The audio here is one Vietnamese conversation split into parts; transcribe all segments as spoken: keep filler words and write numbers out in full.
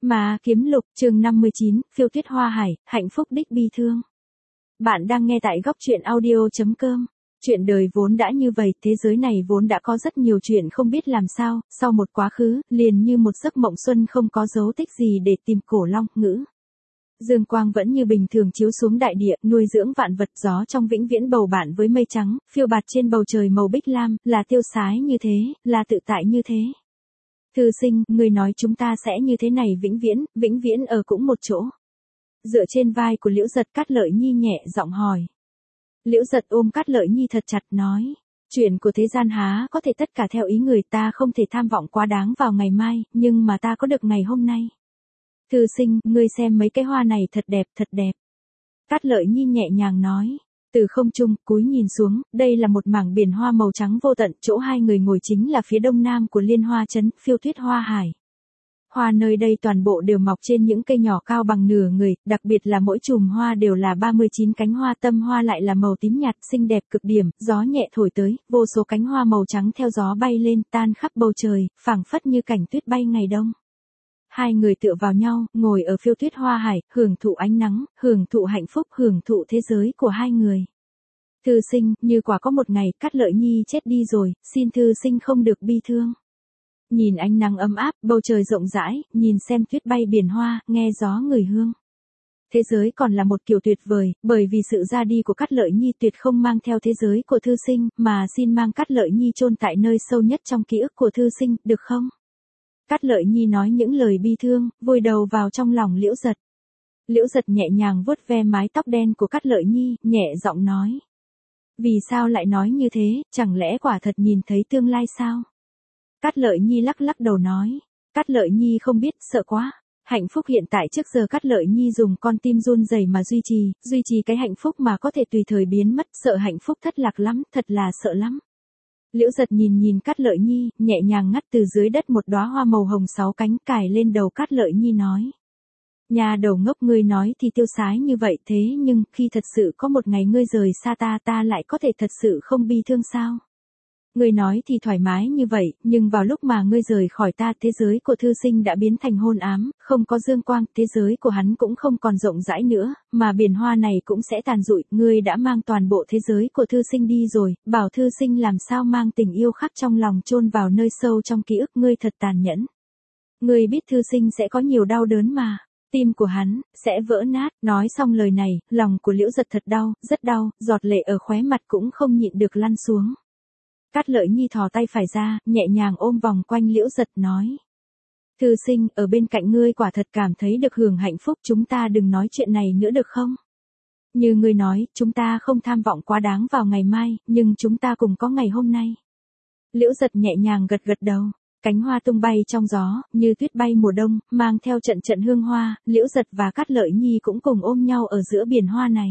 Mà kiếm lục, chương năm mươi chín, phiêu tuyết hoa hải, hạnh phúc đích bi thương. Bạn đang nghe tại góc truyện audio.com. Chuyện đời vốn đã như vậy, thế giới này vốn đã có rất nhiều chuyện không biết làm sao, sau một quá khứ, liền như một giấc mộng xuân không có dấu tích gì để tìm cổ long ngữ. Dương quang vẫn như bình thường chiếu xuống đại địa, nuôi dưỡng vạn vật, gió trong vĩnh viễn bầu bạn với mây trắng, phiêu bạt trên bầu trời màu bích lam, là tiêu sái như thế, là tự tại như thế. Thư sinh, người nói chúng ta sẽ như thế này vĩnh viễn, vĩnh viễn ở cũng một chỗ. Dựa trên vai của Liễu Giật, Cát Lợi Nhi nhẹ giọng hỏi. Liễu Giật ôm Cát Lợi Nhi thật chặt nói. Chuyện của thế gian há có thể tất cả theo ý người, ta không thể tham vọng quá đáng vào ngày mai, nhưng mà ta có được ngày hôm nay. Thư sinh, ngươi xem mấy cái hoa này thật đẹp, thật đẹp. Cát Lợi Nhi nhẹ nhàng nói. Từ không trung, cúi nhìn xuống, đây là một mảng biển hoa màu trắng vô tận, chỗ hai người ngồi chính là phía đông nam của Liên Hoa Trấn, phiêu tuyết hoa hải. Hoa nơi đây toàn bộ đều mọc trên những cây nhỏ cao bằng nửa người, đặc biệt là mỗi chùm hoa đều là ba mươi chín cánh hoa, tâm hoa lại là màu tím nhạt, xinh đẹp cực điểm, gió nhẹ thổi tới, vô số cánh hoa màu trắng theo gió bay lên, tan khắp bầu trời, phảng phất như cảnh tuyết bay ngày đông. Hai người tựa vào nhau, ngồi ở phiêu tuyết hoa hải, hưởng thụ ánh nắng, hưởng thụ hạnh phúc, hưởng thụ thế giới của hai người. Thư sinh, như quả có một ngày, Cát Lợi Nhi chết đi rồi, xin thư sinh không được bi thương. Nhìn ánh nắng ấm áp, bầu trời rộng rãi, nhìn xem tuyết bay biển hoa, nghe gió người hương. Thế giới còn là một kiểu tuyệt vời, bởi vì sự ra đi của Cát Lợi Nhi tuyệt không mang theo thế giới của thư sinh, mà xin mang Cát Lợi Nhi chôn tại nơi sâu nhất trong ký ức của thư sinh, được không? Cát Lợi Nhi nói những lời bi thương, vùi đầu vào trong lòng Liễu Giật. Liễu Giật nhẹ nhàng vuốt ve mái tóc đen của Cát Lợi Nhi, nhẹ giọng nói. Vì sao lại nói như thế, chẳng lẽ quả thật nhìn thấy tương lai sao? Cát Lợi Nhi lắc lắc đầu nói. Cát Lợi Nhi không biết, sợ quá. Hạnh phúc hiện tại trước giờ Cát Lợi Nhi dùng con tim run rẩy mà duy trì, duy trì cái hạnh phúc mà có thể tùy thời biến mất, sợ hạnh phúc thất lạc lắm, thật là sợ lắm. Liễu Giật nhìn nhìn Cát Lợi Nhi, nhẹ nhàng ngắt từ dưới đất một đóa hoa màu hồng sáu cánh, cài lên đầu Cát Lợi Nhi nói. Nhà đầu ngốc, ngươi nói thì tiêu sái như vậy, thế nhưng, khi thật sự có một ngày ngươi rời xa ta, ta lại có thể thật sự không bi thương sao? Ngươi nói thì thoải mái như vậy, nhưng vào lúc mà ngươi rời khỏi ta, thế giới của thư sinh đã biến thành hôn ám, không có dương quang, thế giới của hắn cũng không còn rộng rãi nữa, mà biển hoa này cũng sẽ tàn rụi, ngươi đã mang toàn bộ thế giới của thư sinh đi rồi, bảo thư sinh làm sao mang tình yêu khắc trong lòng chôn vào nơi sâu trong ký ức, ngươi thật tàn nhẫn. Ngươi biết thư sinh sẽ có nhiều đau đớn mà. Tim của hắn sẽ vỡ nát. Nói xong lời này, lòng của Liễu Giật thật đau, rất đau, giọt lệ ở khóe mặt cũng không nhịn được lăn xuống. Cát Lợi Nhi thò tay phải ra, nhẹ nhàng ôm vòng quanh Liễu Giật nói. Thư sinh, ở bên cạnh ngươi quả thật cảm thấy được hưởng hạnh phúc, chúng ta đừng nói chuyện này nữa được không? Như ngươi nói, chúng ta không tham vọng quá đáng vào ngày mai, nhưng chúng ta cùng có ngày hôm nay. Liễu Giật nhẹ nhàng gật gật đầu. Cánh hoa tung bay trong gió, như tuyết bay mùa đông, mang theo trận trận hương hoa, Liễu Giật và Cát Lợi Nhi cũng cùng ôm nhau ở giữa biển hoa này.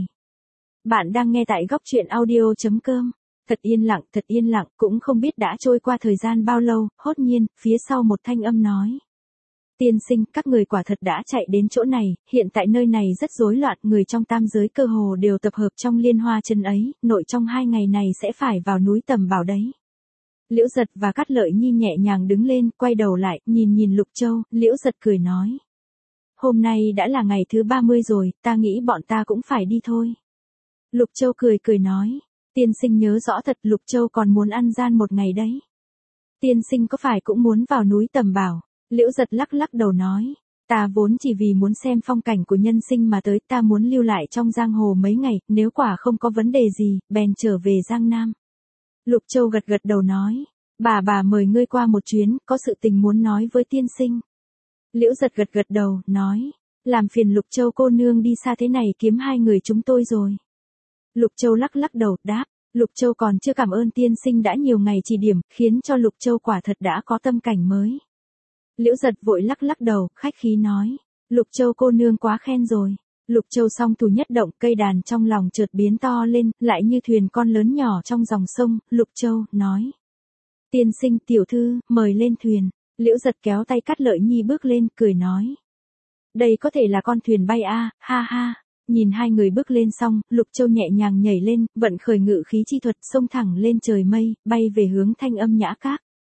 Bạn đang nghe tại góc truyện audio.com. Thật yên lặng, thật yên lặng, cũng không biết đã trôi qua thời gian bao lâu, hốt nhiên, phía sau một thanh âm nói. Tiên sinh, các người quả thật đã chạy đến chỗ này, hiện tại nơi này rất rối loạn, người trong tam giới cơ hồ đều tập hợp trong Liên Hoa Trấn ấy, nội trong hai ngày này sẽ phải vào núi Tầm Bảo đấy. Liễu Giật và Cát Lợi Nhi nhẹ nhàng đứng lên, quay đầu lại, nhìn nhìn Lục Châu, Liễu Giật cười nói. Hôm nay đã là ngày thứ ba mươi rồi, ta nghĩ bọn ta cũng phải đi thôi. Lục Châu cười cười nói. Tiên sinh nhớ rõ thật, Lục Châu còn muốn ăn gian một ngày đấy. Tiên sinh có phải cũng muốn vào núi Tầm Bảo? Liễu Giật lắc lắc đầu nói. Ta vốn chỉ vì muốn xem phong cảnh của nhân sinh mà tới, ta muốn lưu lại trong giang hồ mấy ngày, nếu quả không có vấn đề gì, bèn trở về Giang Nam. Lục Châu gật gật đầu nói. Bà bà mời ngươi qua một chuyến, có sự tình muốn nói với tiên sinh. Liễu Giật gật gật đầu, nói. Làm phiền Lục Châu cô nương đi xa thế này kiếm hai người chúng tôi rồi. Lục Châu lắc lắc đầu, đáp. Lục Châu còn chưa cảm ơn tiên sinh đã nhiều ngày chỉ điểm, khiến cho Lục Châu quả thật đã có tâm cảnh mới. Liễu Giật vội lắc lắc đầu, khách khí nói. Lục Châu cô nương quá khen rồi. Lục Châu song thủ nhất động, cây đàn trong lòng chợt biến to lên, lại như thuyền con lớn nhỏ trong dòng sông. Lục Châu nói. Tiên sinh, tiểu thư, mời lên thuyền. Liễu Giật kéo tay Cát Lợi Nhi bước lên, cười nói. Đây có thể là con thuyền bay a, ha ha. Nhìn hai người bước lên xong, Lục Châu nhẹ nhàng nhảy lên, vận khởi ngự khí chi thuật, xông thẳng lên trời mây, bay về hướng Thanh Âm Nhã Các.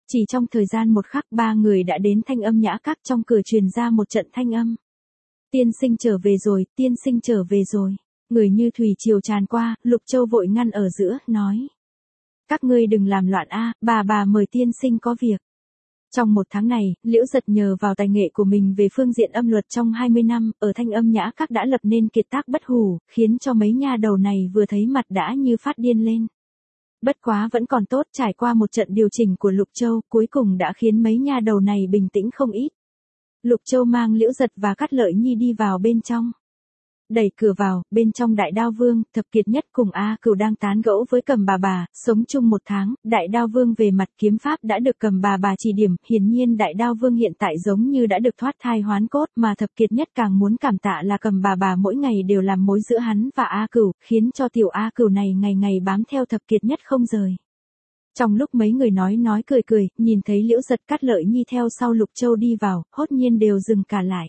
Chỉ trong thời gian một khắc ba người đã đến Thanh Âm Nhã Các, trong cửa truyền ra một trận thanh âm. Tiên sinh trở về rồi, tiên sinh trở về rồi. Người như thủy triều tràn qua, Lục Châu vội ngăn ở giữa, nói. Các ngươi đừng làm loạn a, bà bà mời tiên sinh có việc. Trong một tháng này, Liễu Giật nhờ vào tài nghệ của mình về phương diện âm luật trong hai mươi năm, ở Thanh Âm Nhã Các đã lập nên kiệt tác bất hủ, khiến cho mấy nha đầu này vừa thấy mặt đã như phát điên lên. Bất quá vẫn còn tốt, trải qua một trận điều chỉnh của Lục Châu, cuối cùng đã khiến mấy nha đầu này bình tĩnh không ít. Lục Châu mang Liễu Giật và Cát Lợi Nhi đi vào bên trong. Đẩy cửa vào, bên trong Đại Đao Vương, Thập Kiệt Nhất cùng A Cửu đang tán gẫu với Cầm Bà Bà, sống chung một tháng, Đại Đao Vương về mặt kiếm pháp đã được Cầm Bà Bà chỉ điểm, hiển nhiên Đại Đao Vương hiện tại giống như đã được thoát thai hoán cốt, mà Thập Kiệt Nhất càng muốn cảm tạ là Cầm Bà Bà mỗi ngày đều làm mối giữa hắn và A Cửu, khiến cho tiểu A Cửu này ngày ngày bám theo Thập Kiệt Nhất không rời. Trong lúc mấy người nói nói cười cười, nhìn thấy Liễu Giật, Cát Lợi Nhi theo sau Lục Châu đi vào, hốt nhiên đều dừng cả lại.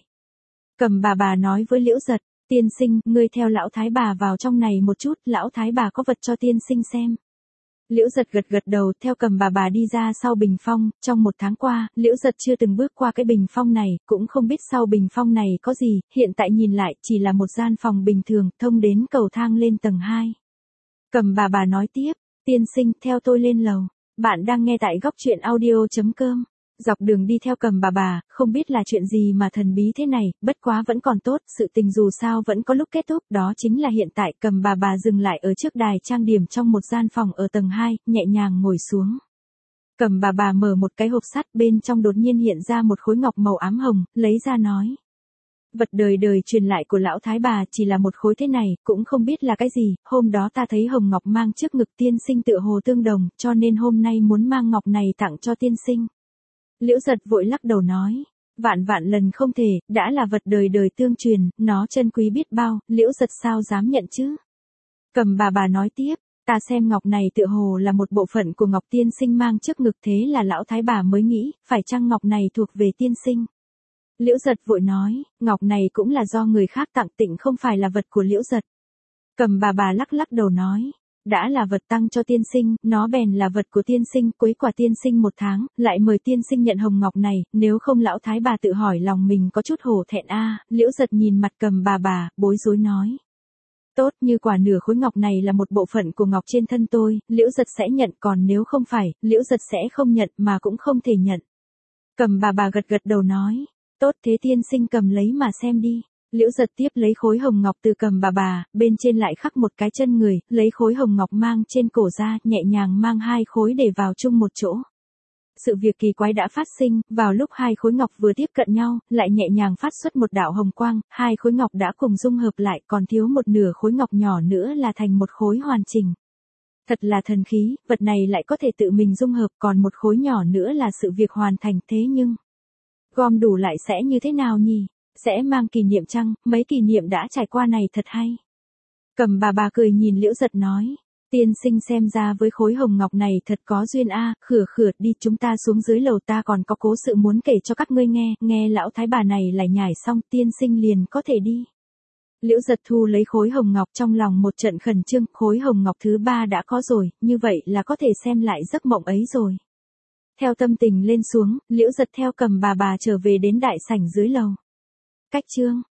Cầm Bà Bà nói với Liễu Giật, tiên sinh, ngươi theo lão thái bà vào trong này một chút, lão thái bà có vật cho tiên sinh xem. Liễu Giật gật gật đầu, theo Cầm Bà Bà đi ra sau bình phong, trong một tháng qua, Liễu Giật chưa từng bước qua cái bình phong này, cũng không biết sau bình phong này có gì, hiện tại nhìn lại, chỉ là một gian phòng bình thường, thông đến cầu thang lên tầng hai. Cầm Bà Bà nói tiếp, tiên sinh, theo tôi lên lầu. Bạn đang nghe tại góc truyện audio chấm com. Dọc đường đi theo Cầm Bà Bà, không biết là chuyện gì mà thần bí thế này, bất quá vẫn còn tốt, sự tình dù sao vẫn có lúc kết thúc, đó chính là hiện tại Cầm Bà Bà dừng lại ở trước đài trang điểm trong một gian phòng ở tầng hai, nhẹ nhàng ngồi xuống. Cầm Bà Bà mở một cái hộp sắt, bên trong đột nhiên hiện ra một khối ngọc màu ám hồng, lấy ra nói. Vật đời đời truyền lại của lão thái bà chỉ là một khối thế này, cũng không biết là cái gì, hôm đó ta thấy hồng ngọc mang trước ngực tiên sinh tựa hồ tương đồng, cho nên hôm nay muốn mang ngọc này tặng cho tiên sinh. Liễu Giật vội lắc đầu nói, vạn vạn lần không thể, đã là vật đời đời tương truyền, nó chân quý biết bao, Liễu Giật sao dám nhận chứ. Cầm Bà Bà nói tiếp, ta xem ngọc này tựa hồ là một bộ phận của ngọc tiên sinh mang trước ngực, thế là lão thái bà mới nghĩ, phải chăng ngọc này thuộc về tiên sinh. Liễu Giật vội nói, ngọc này cũng là do người khác tặng, tịnh không phải là vật của Liễu Giật. Cầm Bà Bà lắc lắc đầu nói, đã là vật tăng cho tiên sinh, nó bèn là vật của tiên sinh, quấy quả tiên sinh một tháng, lại mời tiên sinh nhận hồng ngọc này, nếu không lão thái bà tự hỏi lòng mình có chút hổ thẹn a. Liễu Giật nhìn mặt Cầm Bà Bà, bối rối nói. Tốt, như quả nửa khối ngọc này là một bộ phận của ngọc trên thân tôi, Liễu Giật sẽ nhận, còn nếu không phải, Liễu Giật sẽ không nhận, mà cũng không thể nhận. Cầm Bà Bà gật gật đầu nói, tốt, thế tiên sinh cầm lấy mà xem đi. Liễu Giật tiếp lấy khối hồng ngọc từ Cầm Bà Bà, bên trên lại khắc một cái chân người, lấy khối hồng ngọc mang trên cổ ra, nhẹ nhàng mang hai khối để vào chung một chỗ. Sự việc kỳ quái đã phát sinh, vào lúc hai khối ngọc vừa tiếp cận nhau, lại nhẹ nhàng phát xuất một đạo hồng quang, hai khối ngọc đã cùng dung hợp lại, còn thiếu một nửa khối ngọc nhỏ nữa là thành một khối hoàn chỉnh. Thật là thần khí, vật này lại có thể tự mình dung hợp, còn một khối nhỏ nữa là sự việc hoàn thành, thế nhưng gom đủ lại sẽ như thế nào nhỉ? Sẽ mang kỷ niệm chăng, mấy kỷ niệm đã trải qua này thật hay. Cầm Bà Bà cười nhìn Liễu Giật nói, tiên sinh xem ra với khối hồng ngọc này thật có duyên a. À, khửa khửa đi, chúng ta xuống dưới lầu, ta còn có cố sự muốn kể cho các ngươi nghe. Nghe lão thái bà này lại nhải xong, tiên sinh liền có thể đi. Liễu Giật thu lấy khối hồng ngọc, trong lòng một trận khẩn trương, khối hồng ngọc thứ ba đã có rồi, như vậy là có thể xem lại giấc mộng ấy rồi. Theo tâm tình lên xuống, Liễu Giật theo Cầm Bà Bà trở về đến đại sảnh dưới lầu. Cách chương